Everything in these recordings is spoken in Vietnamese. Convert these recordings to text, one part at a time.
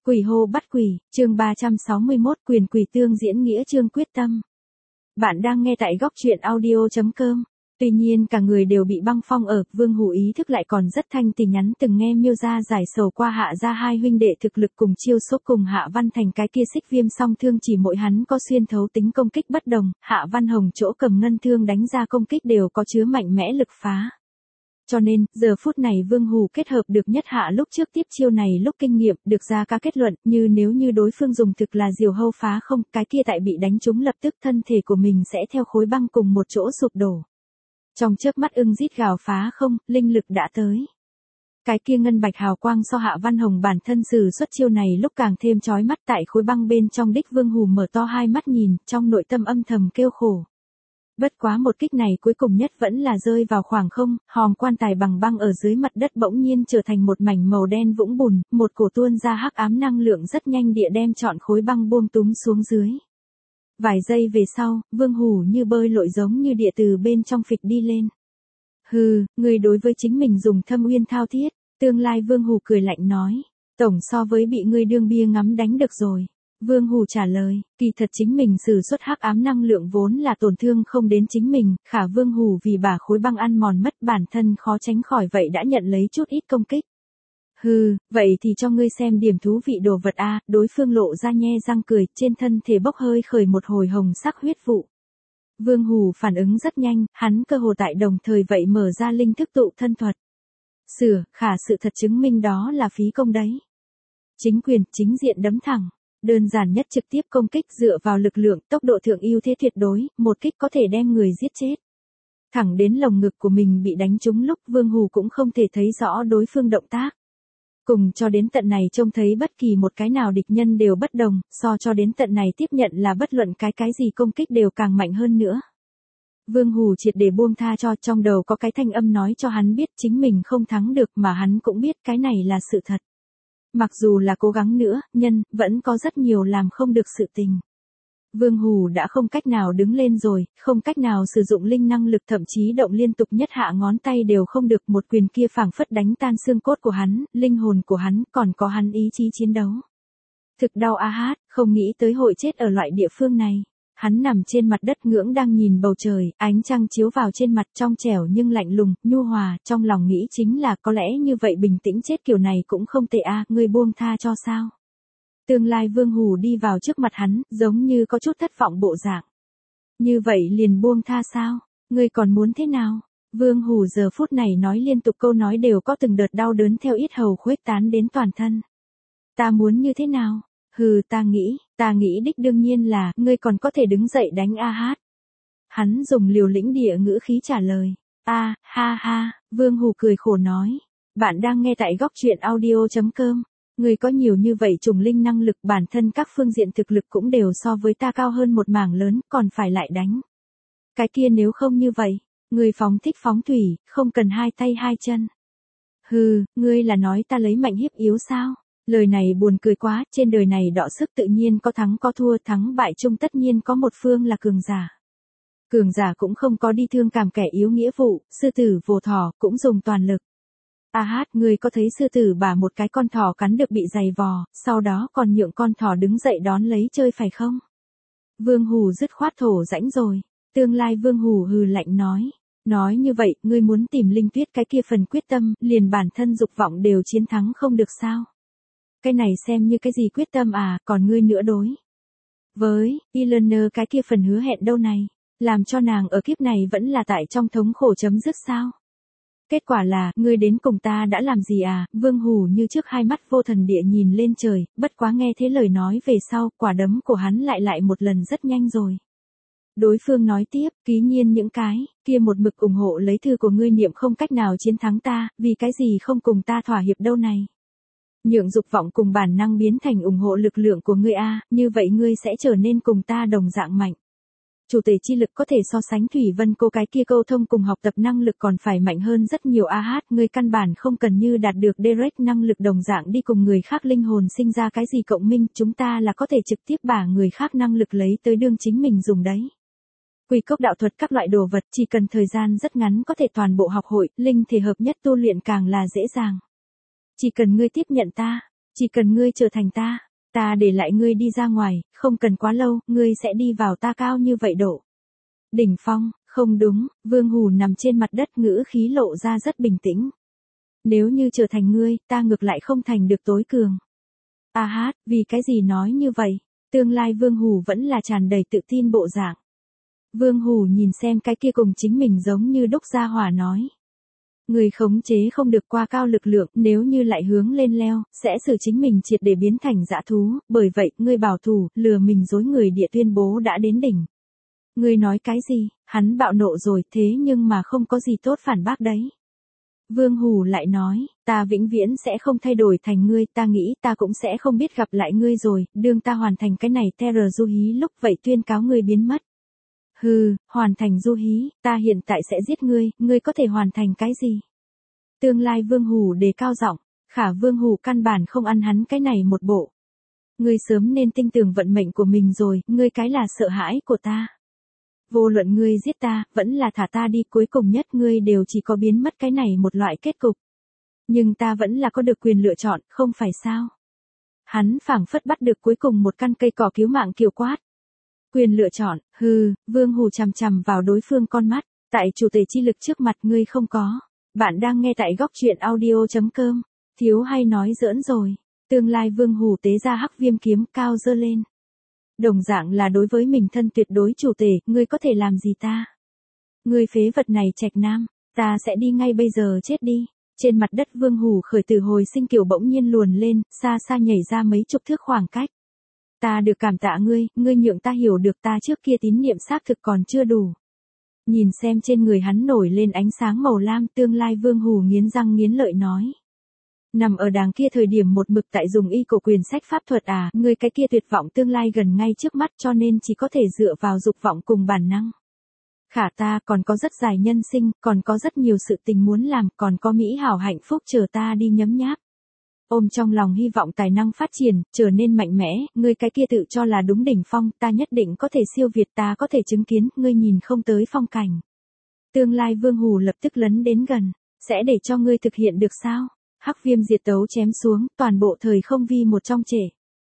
Quỷ hô bắt quỷ, chương 361 quyền quỷ tương diễn nghĩa chương quyết tâm. Bạn đang nghe tại góc truyện audio.com. Tuy nhiên cả người đều bị băng phong ở, Vương Hủ ý thức lại còn rất thanh tỉnh nhắn từng nghe Miêu gia giải sầu qua Hạ gia hai huynh đệ thực lực cùng chiêu số cùng Hạ Văn Thành cái kia xích viêm song thương chỉ mỗi hắn có xuyên thấu tính công kích bất đồng, Hạ Văn Hồng chỗ cầm ngân thương đánh ra công kích đều có chứa mạnh mẽ lực phá. Cho nên, giờ phút này Vương Hủ kết hợp được nhất Hạ lúc trước tiếp chiêu này lúc kinh nghiệm, được ra các kết luận, nếu như đối phương dùng thực là diều hâu phá không, cái kia tại bị đánh trúng lập tức thân thể của mình sẽ theo khối băng cùng một chỗ sụp đổ. Trong chớp mắt ưng rít gào phá không, linh lực đã tới. Cái kia ngân bạch hào quang so Hạ Văn Hồng bản thân sử xuất chiêu này lúc càng thêm chói mắt tại khối băng bên trong đích Vương Hủ mở to hai mắt nhìn, trong nội tâm âm thầm kêu khổ. Bất quá một kích này cuối cùng nhất vẫn là rơi vào khoảng không, hòm quan tài bằng băng ở dưới mặt đất bỗng nhiên trở thành một mảnh màu đen vũng bùn, một cổ tuôn ra hắc ám năng lượng rất nhanh địa đem trọn khối băng buông túm xuống dưới. Vài giây về sau, Vương Hủ như bơi lội giống như địa từ bên trong phịch đi lên. Hừ, người đối với chính mình dùng thâm uyên thao thiết, tương lai Vương Hủ cười lạnh nói, tổng so với bị ngươi đương bia ngắm đánh được rồi. Vương Hủ trả lời, kỳ thật chính mình sử xuất hắc ám năng lượng vốn là tổn thương không đến chính mình, khả Vương Hủ vì bả khối băng ăn mòn mất bản thân khó tránh khỏi vậy đã nhận lấy chút ít công kích. Hừ, vậy thì cho ngươi xem điểm thú vị đồ vật a, đối phương lộ ra nhe răng cười, trên thân thể bốc hơi khởi một hồi hồng sắc huyết vụ. Vương Hủ phản ứng rất nhanh, hắn cơ hồ tại đồng thời vậy mở ra linh thức tụ thân thuật. Khả sự thật chứng minh đó là phí công đấy. Chính quyền, chính diện đấm thẳng. Đơn giản nhất trực tiếp công kích dựa vào lực lượng, tốc độ thượng ưu thế tuyệt đối, một kích có thể đem người giết chết. Thẳng đến lồng ngực của mình bị đánh trúng lúc Vương Hủ cũng không thể thấy rõ đối phương động tác. Cùng cho đến tận này trông thấy bất kỳ một cái nào địch nhân đều bất đồng, so cho đến tận này tiếp nhận là bất luận cái gì công kích đều càng mạnh hơn nữa. Vương Hủ triệt để buông tha cho, trong đầu có cái thanh âm nói cho hắn biết chính mình không thắng được mà hắn cũng biết cái này là sự thật. Mặc dù là cố gắng nữa, vẫn có rất nhiều làm không được sự tình. Vương Hủ đã không cách nào đứng lên rồi, không cách nào sử dụng linh năng lực thậm chí động liên tục nhất hạ ngón tay đều không được, một quyền kia phảng phất đánh tan xương cốt của hắn, linh hồn của hắn, còn có hắn ý chí chiến đấu. Thực đau a hát, không nghĩ tới hội chết ở loại địa phương này. Hắn nằm trên mặt đất ngưỡng đang nhìn bầu trời, ánh trăng chiếu vào trên mặt trong trẻo nhưng lạnh lùng, nhu hòa, trong lòng nghĩ chính là có lẽ như vậy bình tĩnh chết kiểu này cũng không tệ a, ngươi buông tha cho sao? Tương lai Vương Hủ đi vào trước mặt hắn, giống như có chút thất vọng bộ dạng. Như vậy liền buông tha sao? Ngươi còn muốn thế nào? Vương Hủ giờ phút này nói liên tục câu nói đều có từng đợt đau đớn theo yết hầu khuếch tán đến toàn thân. Ta muốn như thế nào? Hừ, ta nghĩ đích đương nhiên là, ngươi còn có thể đứng dậy đánh a hát. Hắn dùng liều lĩnh địa ngữ khí trả lời. Ha, Vương Hủ cười khổ nói. Bạn đang nghe tại góc truyện audio.com. Ngươi có nhiều như vậy trùng linh năng lực, bản thân các phương diện thực lực cũng đều so với ta cao hơn một mảng lớn, còn phải lại đánh. Cái kia nếu không như vậy, ngươi phóng thích phóng thủy, không cần hai tay hai chân. Hừ, ngươi là nói ta lấy mạnh hiếp yếu sao? Lời này buồn cười quá, trên đời này đọ sức tự nhiên có thắng có thua, thắng bại chung tất nhiên có một phương là cường giả. Cường giả cũng không có đi thương cảm kẻ yếu nghĩa vụ, sư tử vồ thỏ cũng dùng toàn lực. Ngươi có thấy sư tử bả một cái con thỏ cắn được bị giày vò, sau đó còn nhượng con thỏ đứng dậy đón lấy chơi phải không? Vương Hủ dứt khoát thổ rãnh rồi. Tương lai Vương Hủ hừ lạnh nói. Nói như vậy, ngươi muốn tìm Linh Tuyết cái kia phần quyết tâm, liền bản thân dục vọng đều chiến thắng không được sao? Cái này xem như cái gì quyết tâm à, còn ngươi nữa đối. Với, Eleanor cái kia phần hứa hẹn đâu này, làm cho nàng ở kiếp này vẫn là tại trong thống khổ chấm dứt sao? Kết quả là, ngươi đến cùng ta đã làm gì à? Vương Hủ như trước hai mắt vô thần địa nhìn lên trời, bất quá nghe thế lời nói về sau, quả đấm của hắn lại một lần rất nhanh rồi. Đối phương nói tiếp, ký nhiên những cái, kia một mực ủng hộ lấy thư của ngươi niệm không cách nào chiến thắng ta, vì cái gì không cùng ta thỏa hiệp đâu này. Nhượng dục vọng cùng bản năng biến thành ủng hộ lực lượng của ngươi a, như vậy ngươi sẽ trở nên cùng ta đồng dạng mạnh. Chủ tể chi lực có thể so sánh Thủy Vân cô cái kia câu thông cùng học tập năng lực còn phải mạnh hơn rất nhiều a hát, ngươi căn bản không cần như đạt được direct năng lực đồng dạng đi cùng người khác linh hồn sinh ra cái gì cộng minh, chúng ta là có thể trực tiếp bả người khác năng lực lấy tới đương chính mình dùng đấy. Quy cốc đạo thuật các loại đồ vật chỉ cần thời gian rất ngắn có thể toàn bộ học hội, linh thể hợp nhất tu luyện càng là dễ dàng. Chỉ cần ngươi tiếp nhận ta, Chỉ cần ngươi trở thành ta để lại ngươi đi ra ngoài, không cần quá lâu, ngươi sẽ đi vào ta cao như vậy độ. Đỉnh phong, không đúng, Vương Hủ nằm trên mặt đất ngữ khí lộ ra rất bình tĩnh. Nếu như trở thành ngươi, ta ngược lại không thành được tối cường. A hát, vì cái gì nói như vậy? Tương lai Vương Hủ vẫn là tràn đầy tự tin bộ dạng. Vương Hủ nhìn xem cái kia cùng chính mình giống như đúc gia hỏa nói. Người khống chế không được qua cao lực lượng, nếu như lại hướng lên leo, sẽ xử chính mình triệt để biến thành dã thú, bởi vậy, ngươi bảo thủ, lừa mình dối người địa tuyên bố đã đến đỉnh. Ngươi nói cái gì, hắn bạo nộ rồi, thế nhưng mà không có gì tốt phản bác đấy. Vương Hủ lại nói, ta vĩnh viễn sẽ không thay đổi thành ngươi, ta nghĩ ta cũng sẽ không biết gặp lại ngươi rồi, đương ta hoàn thành cái này terror du hí lúc vậy tuyên cáo ngươi biến mất. Hừ, hoàn thành du hí, ta hiện tại sẽ giết ngươi có thể hoàn thành cái gì? Tương lai Vương Hủ đề cao giọng, khả Vương Hủ căn bản không ăn hắn cái này một bộ. Ngươi sớm nên tin tưởng vận mệnh của mình rồi, ngươi cái là sợ hãi của ta. Vô luận ngươi giết ta, vẫn là thả ta đi, cuối cùng nhất ngươi đều chỉ có biến mất cái này một loại kết cục. Nhưng ta vẫn là có được quyền lựa chọn, không phải sao? Hắn phảng phất bắt được cuối cùng một căn cây cỏ cứu mạng kiều quát. Quyền lựa chọn, hừ, Vương Hủ chằm chằm vào đối phương con mắt, tại chủ tể chi lực trước mặt ngươi không có. Bạn đang nghe tại góc truyện audio.com, thiếu hay nói giỡn rồi. Tương lai Vương Hủ tế ra hắc viêm kiếm cao dơ lên. Đồng dạng là đối với mình thân tuyệt đối chủ tể, ngươi có thể làm gì ta? Ngươi phế vật này Trạch Nam, ta sẽ đi ngay bây giờ chết đi. Trên mặt đất Vương Hủ khởi tử hồi sinh kiểu bỗng nhiên luồn lên, xa xa nhảy ra mấy chục thước khoảng cách. Ta được cảm tạ ngươi nhượng ta hiểu được ta trước kia tín niệm xác thực còn chưa đủ. Nhìn xem trên người hắn nổi lên ánh sáng màu lam, tương lai Vương Hủ nghiến răng nghiến lợi nói. Nằm ở đàng kia thời điểm một mực tại dùng y cổ quyền sách pháp thuật à, ngươi cái kia tuyệt vọng tương lai gần ngay trước mắt cho nên chỉ có thể dựa vào dục vọng cùng bản năng. Khả ta còn có rất dài nhân sinh, còn có rất nhiều sự tình muốn làm, còn có mỹ hảo hạnh phúc chờ ta đi nhấm nháp. Ôm trong lòng hy vọng tài năng phát triển, trở nên mạnh mẽ, ngươi cái kia tự cho là đúng đỉnh phong, ta nhất định có thể siêu việt, ta có thể chứng kiến, ngươi nhìn không tới phong cảnh. Tương lai Vương Hủ lập tức lấn đến gần, sẽ để cho ngươi thực hiện được sao? Hắc viêm diệt tấu chém xuống, toàn bộ thời không vi một trong trể.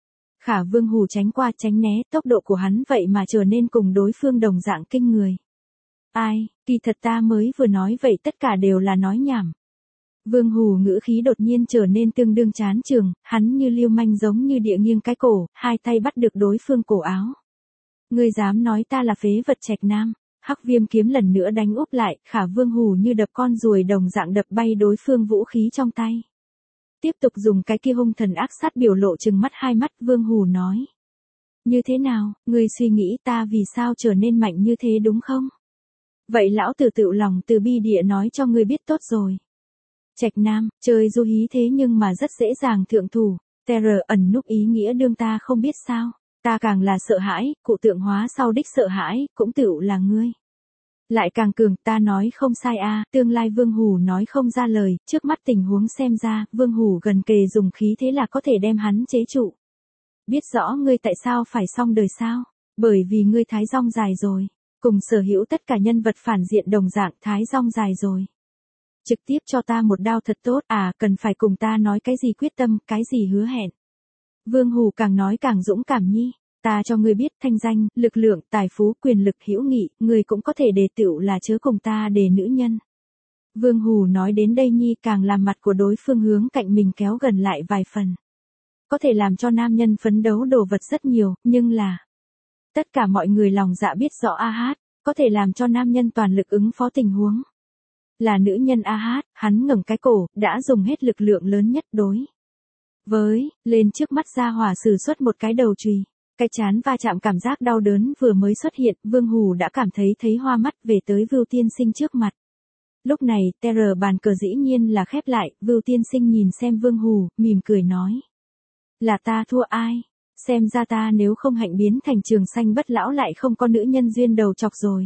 Khả Vương Hủ tránh qua tránh né, tốc độ của hắn vậy mà trở nên cùng đối phương đồng dạng kinh người. Ai, kỳ thật ta mới vừa nói vậy tất cả đều là nói nhảm. Vương Hủ ngữ khí đột nhiên trở nên tương đương chán trường, hắn như lưu manh giống như địa nghiêng cái cổ, hai tay bắt được đối phương cổ áo. Ngươi dám nói ta là phế vật Trạch Nam? Hắc viêm kiếm lần nữa đánh úp lại, khả Vương Hủ như đập con ruồi đồng dạng đập bay đối phương vũ khí trong tay. Tiếp tục dùng cái kia hung thần ác sát biểu lộ trừng mắt hai mắt, Vương Hủ nói. Như thế nào, ngươi suy nghĩ ta vì sao trở nên mạnh như thế đúng không? Vậy lão tử tự lòng từ bi địa nói cho ngươi biết tốt rồi. Trạch Nam, chơi du hí thế nhưng mà rất dễ dàng thượng thủ, terror ẩn núp ý nghĩa đương ta không biết sao, ta càng là sợ hãi, cụ tượng hóa sau đích sợ hãi, cũng tựu là ngươi. Lại càng cường, ta nói không sai a, tương lai Vương Hủ nói không ra lời, trước mắt tình huống xem ra, Vương Hủ gần kề dùng khí thế là có thể đem hắn chế trụ. Biết rõ ngươi tại sao phải xong đời sao? Bởi vì ngươi thái rong dài rồi, cùng sở hữu tất cả nhân vật phản diện đồng dạng thái rong dài rồi. Trực tiếp cho ta một đao thật tốt, cần phải cùng ta nói cái gì quyết tâm, cái gì hứa hẹn. Vương Hủ càng nói càng dũng cảm nhi, ta cho ngươi biết thanh danh, lực lượng, tài phú, quyền lực, hữu nghị, ngươi cũng có thể đề tựu là chớ cùng ta đề nữ nhân. Vương Hủ nói đến đây nhi càng làm mặt của đối phương hướng cạnh mình kéo gần lại vài phần. Có thể làm cho nam nhân phấn đấu đồ vật rất nhiều, nhưng là tất cả mọi người lòng dạ biết rõ a hát, có thể làm cho nam nhân toàn lực ứng phó tình huống. Là nữ nhân a hát, hắn ngẩng cái cổ, đã dùng hết lực lượng lớn nhất đối với, lên trước mắt ra hỏa sử xuất một cái đầu chùy. Cái chán va chạm cảm giác đau đớn vừa mới xuất hiện, Vương Hủ đã cảm thấy hoa mắt về tới Vưu Tiên Sinh trước mặt. Lúc này, terror bàn cờ dĩ nhiên là khép lại, Vưu Tiên Sinh nhìn xem Vương Hủ, mỉm cười nói. Là ta thua ai? Xem ra ta nếu không hạnh biến thành trường xanh bất lão lại không có nữ nhân duyên đầu chọc rồi.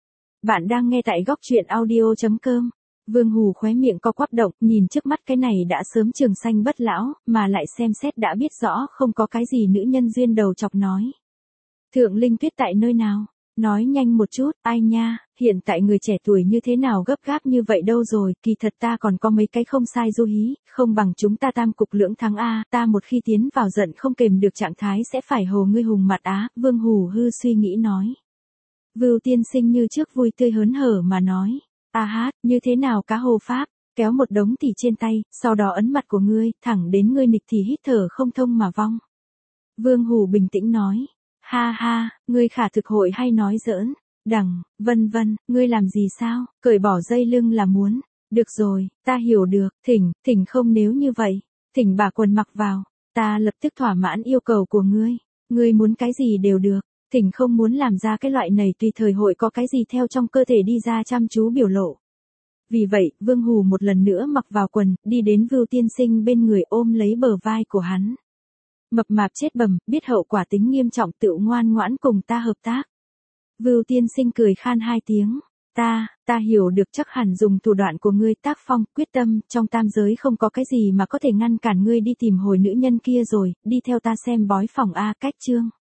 Bạn đang nghe tại góc truyện audio.com. Vương Hủ khóe miệng co quắp động, nhìn trước mắt cái này đã sớm trường xanh bất lão, mà lại xem xét đã biết rõ không có cái gì nữ nhân duyên đầu chọc nói. Thượng Linh Tuyết tại nơi nào? Nói nhanh một chút, ai nha, hiện tại người trẻ tuổi như thế nào gấp gáp như vậy đâu rồi, kỳ thật ta còn có mấy cái không sai du hí, không bằng chúng ta tam cục lưỡng thắng a, ta một khi tiến vào giận không kềm được trạng thái sẽ phải hồ ngươi hùng mặt á, Vương Hủ hư suy nghĩ nói. Vưu tiên sinh như trước vui tươi hớn hở mà nói, a hát, như thế nào cá hồ pháp, kéo một đống tỉ trên tay, sau đó ấn mặt của ngươi, thẳng đến ngươi nịch thì hít thở không thông mà vong. Vương Hủ bình tĩnh nói. Ha ha, ngươi khả thực hội hay nói giỡn, vân vân, ngươi làm gì sao, cởi bỏ dây lưng là muốn, được rồi, ta hiểu được, thỉnh không nếu như vậy, thỉnh bà quần mặc vào, ta lập tức thỏa mãn yêu cầu của ngươi muốn cái gì đều được, thỉnh không muốn làm ra cái loại này tùy thời hội có cái gì theo trong cơ thể đi ra chăm chú biểu lộ. Vì vậy, Vương Hủ một lần nữa mặc vào quần, đi đến Vưu tiên sinh bên người ôm lấy bờ vai của hắn. Mập mạp chết bầm, biết hậu quả tính nghiêm trọng tự ngoan ngoãn cùng ta hợp tác. Vưu tiên sinh cười khan hai tiếng. Ta hiểu được chắc hẳn dùng thủ đoạn của ngươi tác phong, quyết tâm, trong tam giới không có cái gì mà có thể ngăn cản ngươi đi tìm hồi nữ nhân kia rồi, đi theo ta xem bói phòng A cách chương.